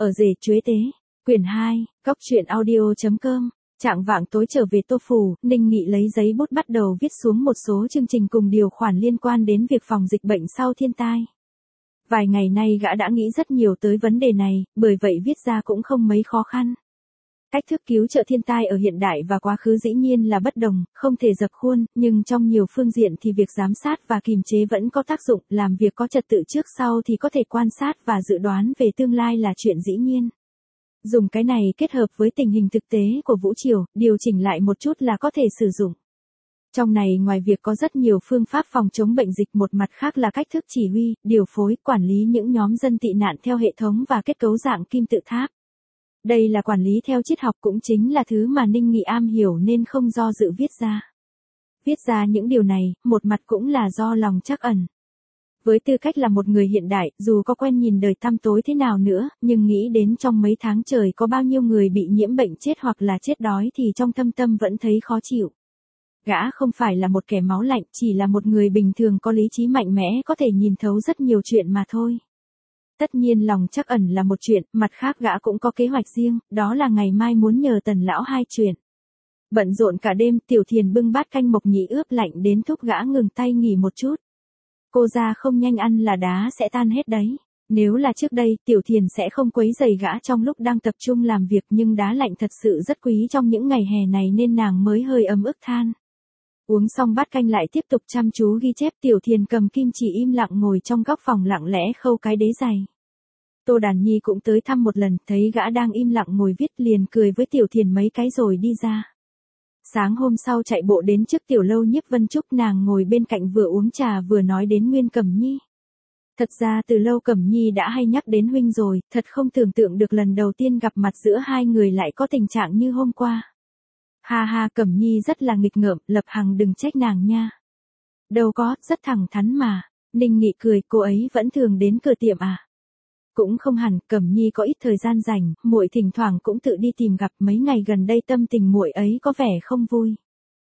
Ở rể chuế tế. Quyển 2, Cóc truyện audio.com. Trạng vạng tối trở về Tô Phủ, Ninh Nghị lấy giấy bút bắt đầu viết xuống một số chương trình cùng điều khoản liên quan đến việc phòng dịch bệnh sau thiên tai. Vài ngày nay gã đã nghĩ rất nhiều tới vấn đề này, bởi vậy viết ra cũng không mấy khó khăn. Cách thức cứu trợ thiên tai ở hiện đại và quá khứ dĩ nhiên là bất đồng, không thể dập khuôn, nhưng trong nhiều phương diện thì việc giám sát và kiềm chế vẫn có tác dụng, làm việc có trật tự trước sau thì có thể quan sát và dự đoán về tương lai là chuyện dĩ nhiên. Dùng cái này kết hợp với tình hình thực tế của Vũ Triều, điều chỉnh lại một chút là có thể sử dụng. Trong này ngoài việc có rất nhiều phương pháp phòng chống bệnh dịch, một mặt khác là cách thức chỉ huy, điều phối, quản lý những nhóm dân tị nạn theo hệ thống và kết cấu dạng kim tự tháp. Đây là quản lý theo triết học, cũng chính là thứ mà Ninh Nghị am hiểu nên không do dự viết ra. Viết ra những điều này, một mặt cũng là do lòng trắc ẩn. Với tư cách là một người hiện đại, dù có quen nhìn đời tăm tối thế nào nữa, nhưng nghĩ đến trong mấy tháng trời có bao nhiêu người bị nhiễm bệnh chết hoặc là chết đói thì trong thâm tâm vẫn thấy khó chịu. Gã không phải là một kẻ máu lạnh, chỉ là một người bình thường có lý trí mạnh mẽ, có thể nhìn thấu rất nhiều chuyện mà thôi. Tất nhiên lòng trắc ẩn là một chuyện, mặt khác gã cũng có kế hoạch riêng, đó là ngày mai muốn nhờ Tần lão hai chuyện. Bận rộn cả đêm, Tiểu Thiền bưng bát canh mộc nhĩ ướp lạnh đến thúc gã ngừng tay nghỉ một chút. Cô ra không nhanh ăn là đá sẽ tan hết đấy. Nếu là trước đây, Tiểu Thiền sẽ không quấy rầy gã trong lúc đang tập trung làm việc, nhưng đá lạnh thật sự rất quý trong những ngày hè này nên nàng mới hơi ấm ức than. Uống xong bát canh lại tiếp tục chăm chú ghi chép. Tiểu Thiền cầm kim chỉ im lặng ngồi trong góc phòng lặng lẽ khâu cái đế giày. Tô Đàn Nhi cũng tới thăm một lần, thấy gã đang im lặng ngồi viết liền cười với Tiểu Thiền mấy cái rồi đi ra. Sáng hôm sau chạy bộ đến trước tiểu lâu Nhiếp Vân Trúc, nàng ngồi bên cạnh vừa uống trà vừa nói đến Nguyên Cẩm Nhi. Thật ra từ lâu Cẩm Nhi đã hay nhắc đến huynh rồi, thật không tưởng tượng được lần đầu tiên gặp mặt giữa hai người lại có tình trạng như hôm qua. Ha ha, Cẩm Nhi rất là nghịch ngợm, Lập Hằng đừng trách nàng nha. Đâu có, rất thẳng thắn mà. Ninh Nghị cười, cô ấy vẫn thường đến cửa tiệm à? Cũng không hẳn, Cẩm Nhi có ít thời gian rảnh, muội thỉnh thoảng cũng tự đi tìm gặp, mấy ngày gần đây tâm tình muội ấy có vẻ không vui.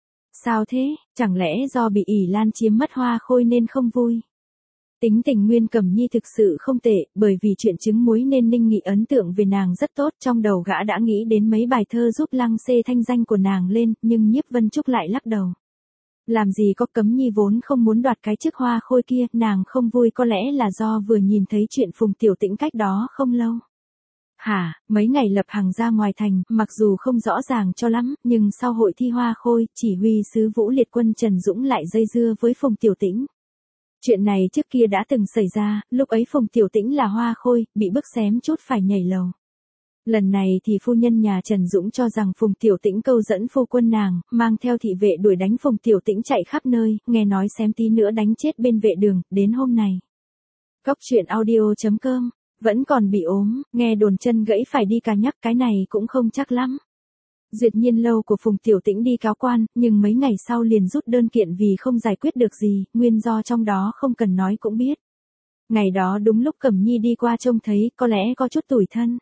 Sao thế, chẳng lẽ do bị ỷ Lan chiếm mất Hoa Khôi nên không vui? Tính tình Nguyên Cẩm Nhi thực sự không tệ, bởi vì chuyện trứng muối nên Ninh Nghị ấn tượng về nàng rất tốt, trong đầu gã đã nghĩ đến mấy bài thơ giúp lăng xê thanh danh của nàng lên, nhưng Nhiếp Vân Trúc lại lắc đầu. Làm gì có, Cẩm Nhi vốn không muốn đoạt cái chức Hoa Khôi kia, nàng không vui có lẽ là do vừa nhìn thấy chuyện Phùng Tiểu Tĩnh cách đó không lâu. Hả, mấy ngày Lập Hằng ra ngoài thành, mặc dù không rõ ràng cho lắm, nhưng sau hội thi Hoa Khôi, chỉ huy sứ Vũ Liệt Quân Trần Dũng lại dây dưa với Phùng Tiểu Tĩnh. Chuyện này trước kia đã từng xảy ra, lúc ấy Phùng Tiểu Tĩnh là Hoa Khôi, bị bức xém chút phải nhảy lầu. Lần này thì phu nhân nhà Trần Dũng cho rằng Phùng Tiểu Tĩnh câu dẫn phu quân nàng, mang theo thị vệ đuổi đánh Phùng Tiểu Tĩnh chạy khắp nơi, nghe nói xém tí nữa đánh chết bên vệ đường, đến hôm này. Cóc truyện audio.com, vẫn còn bị ốm, nghe đồn chân gãy phải đi ca nhắc, cái này cũng không chắc lắm. Duyệt Nhiên lâu của Phùng Tiểu Tĩnh đi cáo quan, nhưng mấy ngày sau liền rút đơn kiện vì không giải quyết được gì, nguyên do trong đó không cần nói cũng biết. Ngày đó đúng lúc Cẩm Nhi đi qua trông thấy, có lẽ có chút tủi thân.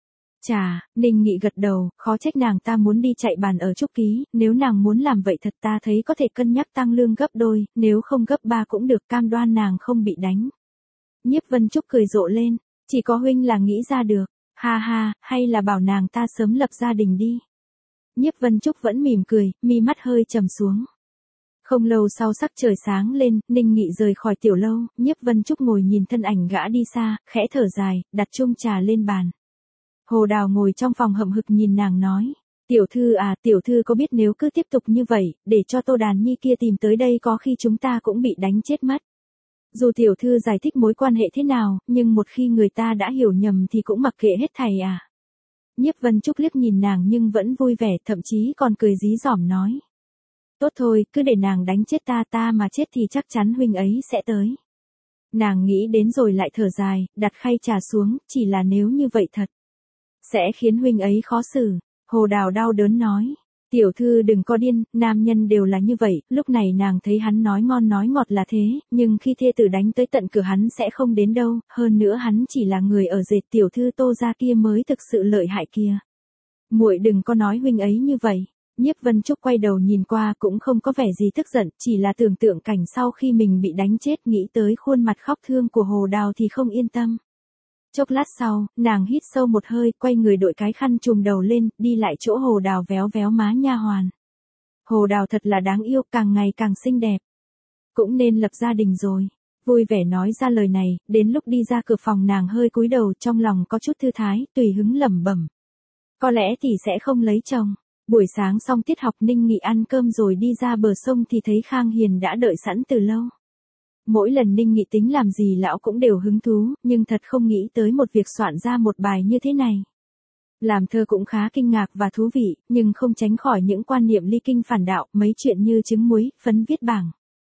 Chà, Ninh Nghị gật đầu, khó trách nàng ta muốn đi chạy bàn ở Trúc Ký, nếu nàng muốn làm vậy thật ta thấy có thể cân nhắc tăng lương gấp đôi, nếu không gấp 3 cũng được, cam đoan nàng không bị đánh. Nhiếp Vân Trúc cười rộ lên, chỉ có huynh là nghĩ ra được, ha ha, hay là bảo nàng ta sớm lập gia đình đi. Nhiếp Vân Trúc vẫn mỉm cười, mi mắt hơi trầm xuống. Không lâu sau sắc trời sáng lên, Ninh Nghị rời khỏi tiểu lâu, Nhiếp Vân Trúc ngồi nhìn thân ảnh gã đi xa, khẽ thở dài, đặt chung trà lên bàn. Hồ Đào ngồi trong phòng hậm hực nhìn nàng nói, tiểu thư à, tiểu thư có biết nếu cứ tiếp tục như vậy, để cho Tô Đàn Nhi kia tìm tới đây có khi chúng ta cũng bị đánh chết mất. Dù tiểu thư giải thích mối quan hệ thế nào, nhưng một khi người ta đã hiểu nhầm thì cũng mặc kệ hết thảy à. Nhiếp Vân Trúc liếc nhìn nàng nhưng vẫn vui vẻ, thậm chí còn cười dí dỏm nói. Tốt thôi, cứ để nàng đánh chết ta mà chết thì chắc chắn huynh ấy sẽ tới. Nàng nghĩ đến rồi lại thở dài, đặt khay trà xuống, chỉ là nếu như vậy thật. Sẽ khiến huynh ấy khó xử. Hồ Đào đau đớn nói. Tiểu thư đừng có điên, nam nhân đều là như vậy, lúc này nàng thấy hắn nói ngon nói ngọt là thế, nhưng khi thê tử đánh tới tận cửa hắn sẽ không đến đâu, hơn nữa hắn chỉ là người ở dệt tiểu thư Tô gia kia mới thực sự lợi hại kia. Muội đừng có nói huynh ấy như vậy. Nhiếp Vân Trúc quay đầu nhìn qua cũng không có vẻ gì tức giận, chỉ là tưởng tượng cảnh sau khi mình bị đánh chết, nghĩ tới khuôn mặt khóc thương của Hồ Đào thì không yên tâm. Chốc lát sau, nàng hít sâu một hơi, quay người đội cái khăn trùm đầu lên, đi lại chỗ Hồ Đào véo véo má nha hoàn. Hồ Đào thật là đáng yêu, càng ngày càng xinh đẹp. Cũng nên lập gia đình rồi. Vui vẻ nói ra lời này, đến lúc đi ra cửa phòng nàng hơi cúi đầu, trong lòng có chút thư thái, tùy hứng lẩm bẩm. Có lẽ thì sẽ không lấy chồng. Buổi sáng xong tiết học Ninh Nghị ăn cơm rồi đi ra bờ sông thì thấy Khang Hiền đã đợi sẵn từ lâu. Mỗi lần Ninh Nghị tính làm gì lão cũng đều hứng thú, nhưng thật không nghĩ tới một việc soạn ra một bài như thế này. Làm thơ cũng khá kinh ngạc và thú vị, nhưng không tránh khỏi những quan niệm ly kinh phản đạo, mấy chuyện như trứng muối, phấn viết bảng.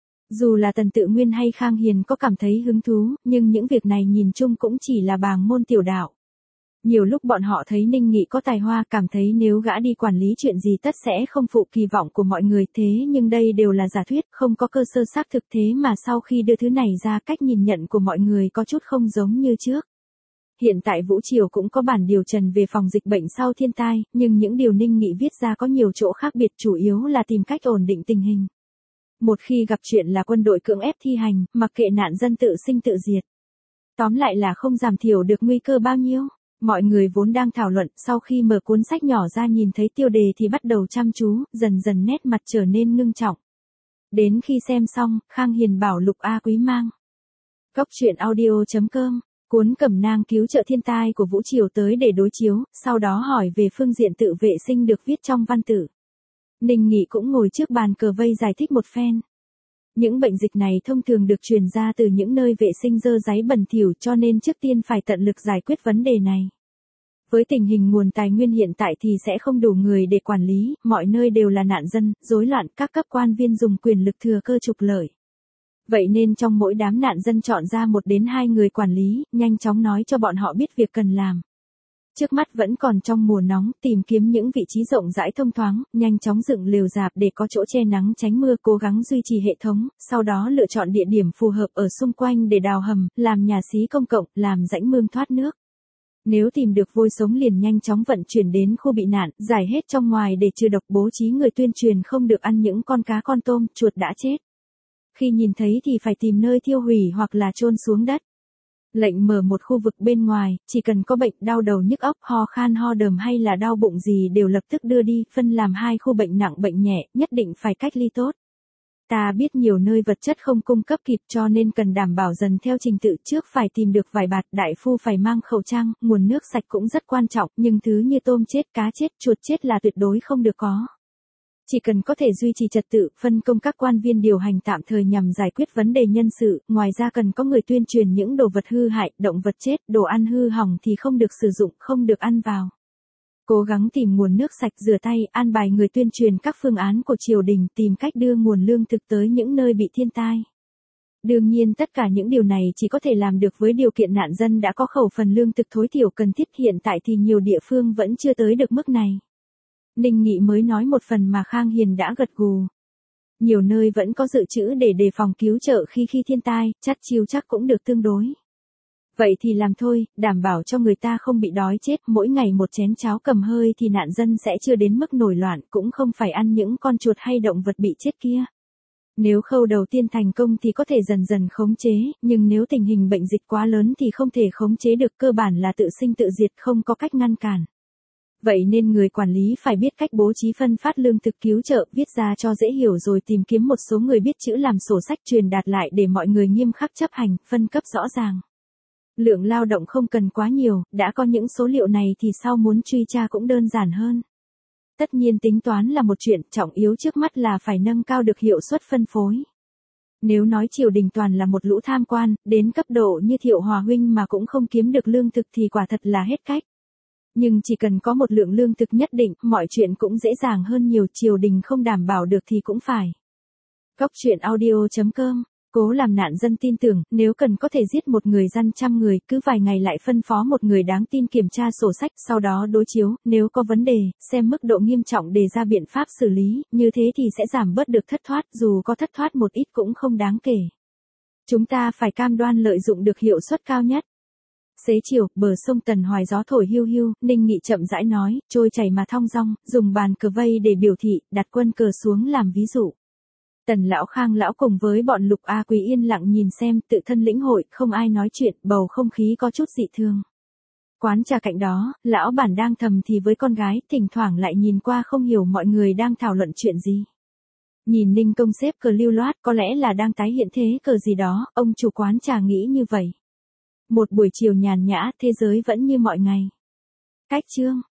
Dù là Tần Tự Nguyên hay Khang Hiền có cảm thấy hứng thú, nhưng những việc này nhìn chung cũng chỉ là bàng môn tiểu đạo. Nhiều lúc bọn họ thấy Ninh Nghị có tài hoa, cảm thấy nếu gã đi quản lý chuyện gì tất sẽ không phụ kỳ vọng của mọi người, thế nhưng đây đều là giả thuyết, không có cơ sở xác thực, thế mà sau khi đưa thứ này ra cách nhìn nhận của mọi người có chút không giống như trước. Hiện tại Vũ Triều cũng có bản điều trần về phòng dịch bệnh sau thiên tai, nhưng những điều Ninh Nghị viết ra có nhiều chỗ khác biệt, chủ yếu là tìm cách ổn định tình hình. Một khi gặp chuyện là quân đội cưỡng ép thi hành, mặc kệ nạn dân tự sinh tự diệt. Tóm lại là không giảm thiểu được nguy cơ bao nhiêu. Mọi người vốn đang thảo luận, sau khi mở cuốn sách nhỏ ra nhìn thấy tiêu đề thì bắt đầu chăm chú, dần dần nét mặt trở nên ngưng trọng. Đến khi xem xong, Khang Hiền bảo Lục A Quý mang Góc truyện audio.com, cuốn Cẩm nang cứu trợ thiên tai của Vũ Triều tới để đối chiếu, sau đó hỏi về phương diện tự vệ sinh được viết trong văn tự. Ninh Nghị cũng ngồi trước bàn cờ vây giải thích một phen. Những bệnh dịch này thông thường được truyền ra từ những nơi vệ sinh dơ dáy bẩn thỉu, cho nên trước tiên phải tận lực giải quyết vấn đề này. Với tình hình nguồn tài nguyên hiện tại thì sẽ không đủ người để quản lý, mọi nơi đều là nạn dân, rối loạn, các cấp quan viên dùng quyền lực thừa cơ trục lợi. Vậy nên trong mỗi đám nạn dân chọn ra 1 đến 2 người quản lý, nhanh chóng nói cho bọn họ biết việc cần làm. Trước mắt vẫn còn trong mùa nóng, tìm kiếm những vị trí rộng rãi thông thoáng, nhanh chóng dựng lều rạp để có chỗ che nắng tránh mưa, cố gắng duy trì hệ thống, sau đó lựa chọn địa điểm phù hợp ở xung quanh để đào hầm, làm nhà xí công cộng, làm rãnh mương thoát nước. Nếu tìm được vôi sống liền nhanh chóng vận chuyển đến khu bị nạn, giải hết trong ngoài để trừ độc, bố trí người tuyên truyền không được ăn những con cá con tôm, chuột đã chết. Khi nhìn thấy thì phải tìm nơi thiêu hủy hoặc là chôn xuống đất. Lệnh mở một khu vực bên ngoài, chỉ cần có bệnh đau đầu nhức óc, ho khan ho đờm hay là đau bụng gì đều lập tức đưa đi, phân làm 2 khu bệnh nặng bệnh nhẹ, nhất định phải cách ly tốt. Ta biết nhiều nơi vật chất không cung cấp kịp cho nên cần đảm bảo dần theo trình tự, trước phải tìm được vải bạt, đại phu phải mang khẩu trang, nguồn nước sạch cũng rất quan trọng, nhưng thứ như tôm chết, cá chết, chuột chết là tuyệt đối không được có. Chỉ cần có thể duy trì trật tự, phân công các quan viên điều hành tạm thời nhằm giải quyết vấn đề nhân sự, ngoài ra cần có người tuyên truyền những đồ vật hư hại, động vật chết, đồ ăn hư hỏng thì không được sử dụng, không được ăn vào. Cố gắng tìm nguồn nước sạch, rửa tay, an bài người tuyên truyền các phương án của triều đình, tìm cách đưa nguồn lương thực tới những nơi bị thiên tai. Đương nhiên tất cả những điều này chỉ có thể làm được với điều kiện nạn dân đã có khẩu phần lương thực tối thiểu cần thiết, hiện tại thì nhiều địa phương vẫn chưa tới được mức này. Ninh Nghị mới nói một phần mà Khang Hiền đã gật gù. Nhiều nơi vẫn có dự trữ để đề phòng cứu trợ khi thiên tai, chắt chiu chắc cũng được tương đối. Vậy thì làm thôi, đảm bảo cho người ta không bị đói chết, mỗi ngày một chén cháo cầm hơi thì nạn dân sẽ chưa đến mức nổi loạn, cũng không phải ăn những con chuột hay động vật bị chết kia. Nếu khâu đầu tiên thành công thì có thể dần dần khống chế, nhưng nếu tình hình bệnh dịch quá lớn thì không thể khống chế được, cơ bản là tự sinh tự diệt, không có cách ngăn cản. Vậy nên người quản lý phải biết cách bố trí phân phát lương thực cứu trợ, viết ra cho dễ hiểu rồi tìm kiếm một số người biết chữ làm sổ sách truyền đạt lại để mọi người nghiêm khắc chấp hành, phân cấp rõ ràng. Lượng lao động không cần quá nhiều, đã có những số liệu này thì sau muốn truy tra cũng đơn giản hơn. Tất nhiên tính toán là một chuyện, trọng yếu trước mắt là phải nâng cao được hiệu suất phân phối. Nếu nói triều đình toàn là một lũ tham quan, đến cấp độ như Thiệu Hòa huynh mà cũng không kiếm được lương thực thì quả thật là hết cách. Nhưng chỉ cần có một lượng lương thực nhất định, mọi chuyện cũng dễ dàng hơn nhiều, triều đình không đảm bảo được thì cũng phải. Góc truyện audio.com, cố làm nạn dân tin tưởng, nếu cần có thể giết một người dân 100 người, cứ vài ngày lại phân phó một người đáng tin kiểm tra sổ sách, sau đó đối chiếu, nếu có vấn đề, xem mức độ nghiêm trọng đề ra biện pháp xử lý, như thế thì sẽ giảm bớt được thất thoát, dù có thất thoát một ít cũng không đáng kể. Chúng ta phải cam đoan lợi dụng được hiệu suất cao nhất. Xế chiều, bờ sông Tần Hoài gió thổi hiu hiu, Ninh Nghị chậm rãi nói, trôi chảy mà thong dong, dùng bàn cờ vây để biểu thị, đặt quân cờ xuống làm ví dụ. Tần lão Khang lão cùng với bọn Lục A Quý yên lặng nhìn xem, tự thân lĩnh hội, không ai nói chuyện, bầu không khí có chút dị thường. Quán trà cạnh đó, lão bản đang thầm thì với con gái, thỉnh thoảng lại nhìn qua không hiểu mọi người đang thảo luận chuyện gì. Nhìn Ninh Công xếp cờ lưu loát có lẽ là đang tái hiện thế cờ gì đó, ông chủ quán trà nghĩ như vậy. Một buổi chiều nhàn nhã, thế giới vẫn như mọi ngày. Cách chương